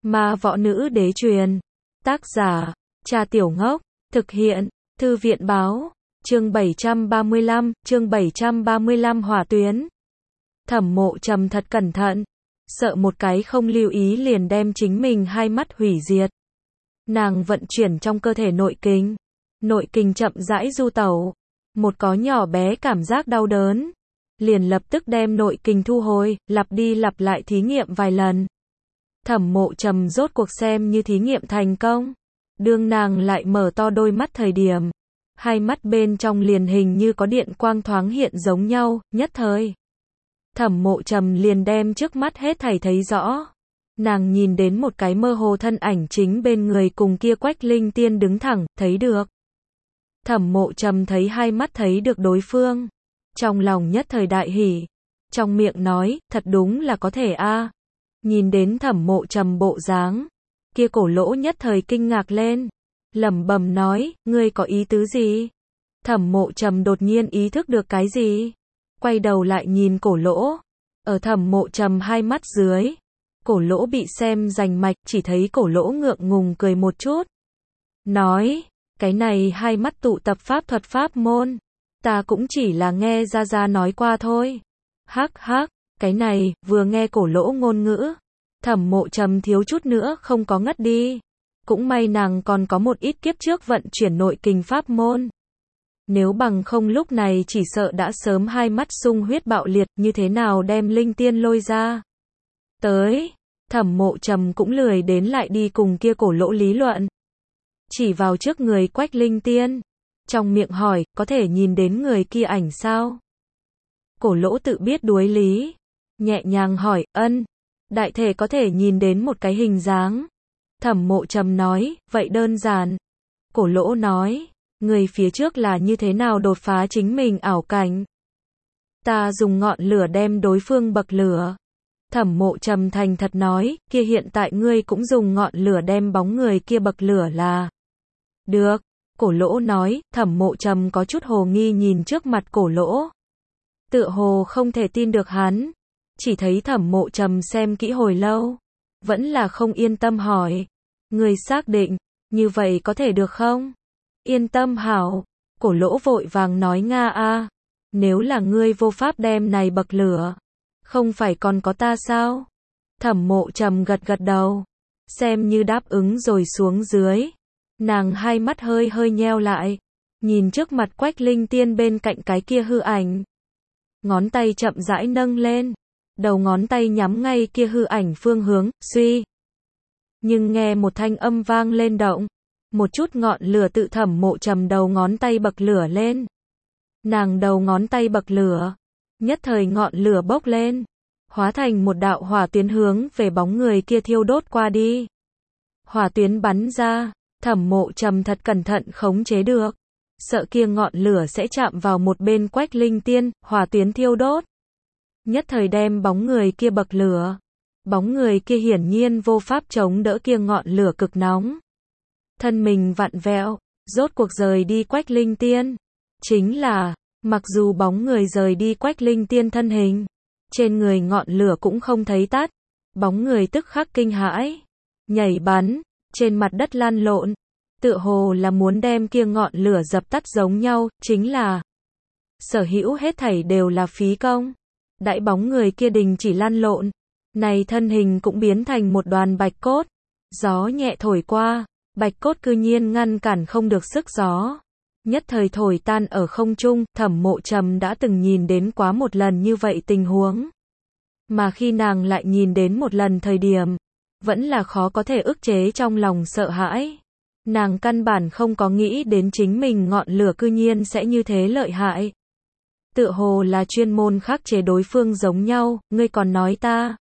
Ma võ nữ đế truyền. Tác giả, Trà Tiểu Ngốc. Thực hiện, Thư viện báo. Chương 735 Hỏa tuyến. Thẩm Mộ Trầm thật cẩn thận, sợ một cái không lưu ý liền đem chính mình hai mắt hủy diệt. Nàng vận chuyển trong cơ thể nội kình chậm rãi du tẩu, một có nhỏ bé cảm giác đau đớn, liền lập tức đem nội kình thu hồi, lặp đi lặp lại thí nghiệm vài lần. Thẩm Mộ Trầm rốt cuộc xem như thí nghiệm thành công. Đương nàng lại mở to đôi mắt thời điểm, hai mắt bên trong liền hình như có điện quang thoáng hiện giống nhau, nhất thời. Thẩm Mộ Trầm liền đem trước mắt hết thảy thấy rõ. Nàng nhìn đến một cái mơ hồ thân ảnh chính bên người cùng kia Quách Linh Tiên đứng thẳng, thấy được. Thẩm Mộ Trầm thấy hai mắt thấy được đối phương, trong lòng nhất thời đại hỉ, trong miệng nói, thật đúng là có thể a. Nhìn đến Thẩm Mộ Trầm bộ dáng, kia Cổ Lỗ nhất thời kinh ngạc lên, lẩm bẩm nói, ngươi có ý tứ gì? Thẩm Mộ Trầm đột nhiên ý thức được cái gì, quay đầu lại nhìn Cổ Lỗ, ở Thẩm Mộ Trầm hai mắt dưới, Cổ Lỗ bị xem rành mạch, chỉ thấy Cổ Lỗ ngượng ngùng cười một chút, nói, cái này hai mắt tụ tập pháp thuật pháp môn, ta cũng chỉ là nghe ra nói qua thôi. Hắc hắc, cái này, vừa nghe Cổ Lỗ ngôn ngữ, Thẩm Mộ Trầm thiếu chút nữa không có ngất đi. Cũng may nàng còn có một ít kiếp trước vận chuyển nội kình pháp môn. Nếu bằng không lúc này chỉ sợ đã sớm hai mắt sung huyết bạo liệt, như thế nào đem Linh Tiên lôi ra. Tới, Thẩm Mộ Trầm cũng lười đến lại đi cùng kia Cổ Lỗ lý luận. Chỉ vào trước người Quách Linh Tiên, trong miệng hỏi, có thể nhìn đến người kia ảnh sao? Cổ Lỗ tự biết đuối lý, nhẹ nhàng hỏi, ân, đại thể có thể nhìn đến một cái hình dáng. Thẩm Mộ Trầm nói, vậy đơn giản. Cổ Lỗ nói, người phía trước là như thế nào đột phá chính mình ảo cảnh? Ta dùng ngọn lửa đem đối phương bậc lửa. Thẩm Mộ Trầm thành thật nói, kia hiện tại ngươi cũng dùng ngọn lửa đem bóng người kia bậc lửa là. Được, Cổ Lỗ nói. Thẩm Mộ Trầm có chút hồ nghi nhìn trước mặt Cổ Lỗ, tựa hồ không thể tin được hắn. Chỉ thấy Thẩm Mộ Trầm xem kỹ hồi lâu, vẫn là không yên tâm hỏi, người xác định, như vậy có thể được không? Yên tâm hảo. Cổ Lỗ vội vàng nói nga a, nếu là ngươi vô pháp đem này bậc lửa, không phải còn có ta sao? Thẩm Mộ Trầm gật gật đầu, xem như đáp ứng rồi xuống dưới. Nàng hai mắt hơi nheo lại, nhìn trước mặt Quách Linh Tiên bên cạnh cái kia hư ảnh. Ngón tay chậm rãi nâng lên, đầu ngón tay nhắm ngay kia hư ảnh phương hướng, suy. Nhưng nghe một thanh âm vang lên động, một chút ngọn lửa tự Thẩm Mộ Trầm đầu ngón tay bậc lửa lên. Nàng đầu ngón tay bậc lửa, nhất thời ngọn lửa bốc lên, hóa thành một đạo hỏa tuyến hướng về bóng người kia thiêu đốt qua đi. Hỏa tuyến bắn ra, Thẩm Mộ Trầm thật cẩn thận khống chế được, sợ kia ngọn lửa sẽ chạm vào một bên Quách Linh Tiên, hỏa tuyến thiêu đốt, nhất thời đem bóng người kia bậc lửa. Bóng người kia hiển nhiên vô pháp chống đỡ kia ngọn lửa cực nóng. Thân mình vặn vẹo, rốt cuộc rời đi Quách Linh Tiên. Chính là, mặc dù bóng người rời đi Quách Linh Tiên thân hình, trên người ngọn lửa cũng không thấy tắt. Bóng người tức khắc kinh hãi, nhảy bắn, trên mặt đất lăn lộn, tựa hồ là muốn đem kia ngọn lửa dập tắt giống nhau, chính là sở hữu hết thảy đều là phí công. Đại bóng người kia đình chỉ lăn lộn, này thân hình cũng biến thành một đoàn bạch cốt. Gió nhẹ thổi qua, bạch cốt cư nhiên ngăn cản không được sức gió, nhất thời thổi tan ở không trung. Thẩm Mộ Trầm đã từng nhìn đến quá một lần như vậy tình huống, mà khi nàng lại nhìn đến một lần thời điểm, vẫn là khó có thể ức chế trong lòng sợ hãi. Nàng căn bản không có nghĩ đến chính mình ngọn lửa cư nhiên sẽ như thế lợi hại. Tựa hồ là chuyên môn khắc chế đối phương giống nhau, ngươi còn nói ta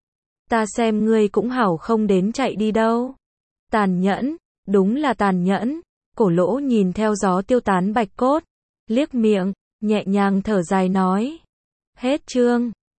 xem ngươi cũng hảo không đến chạy đi đâu. Tàn nhẫn, đúng là tàn nhẫn. Cổ Lỗ nhìn theo gió tiêu tán bạch cốt, liếc miệng, nhẹ nhàng thở dài nói. Hết chương.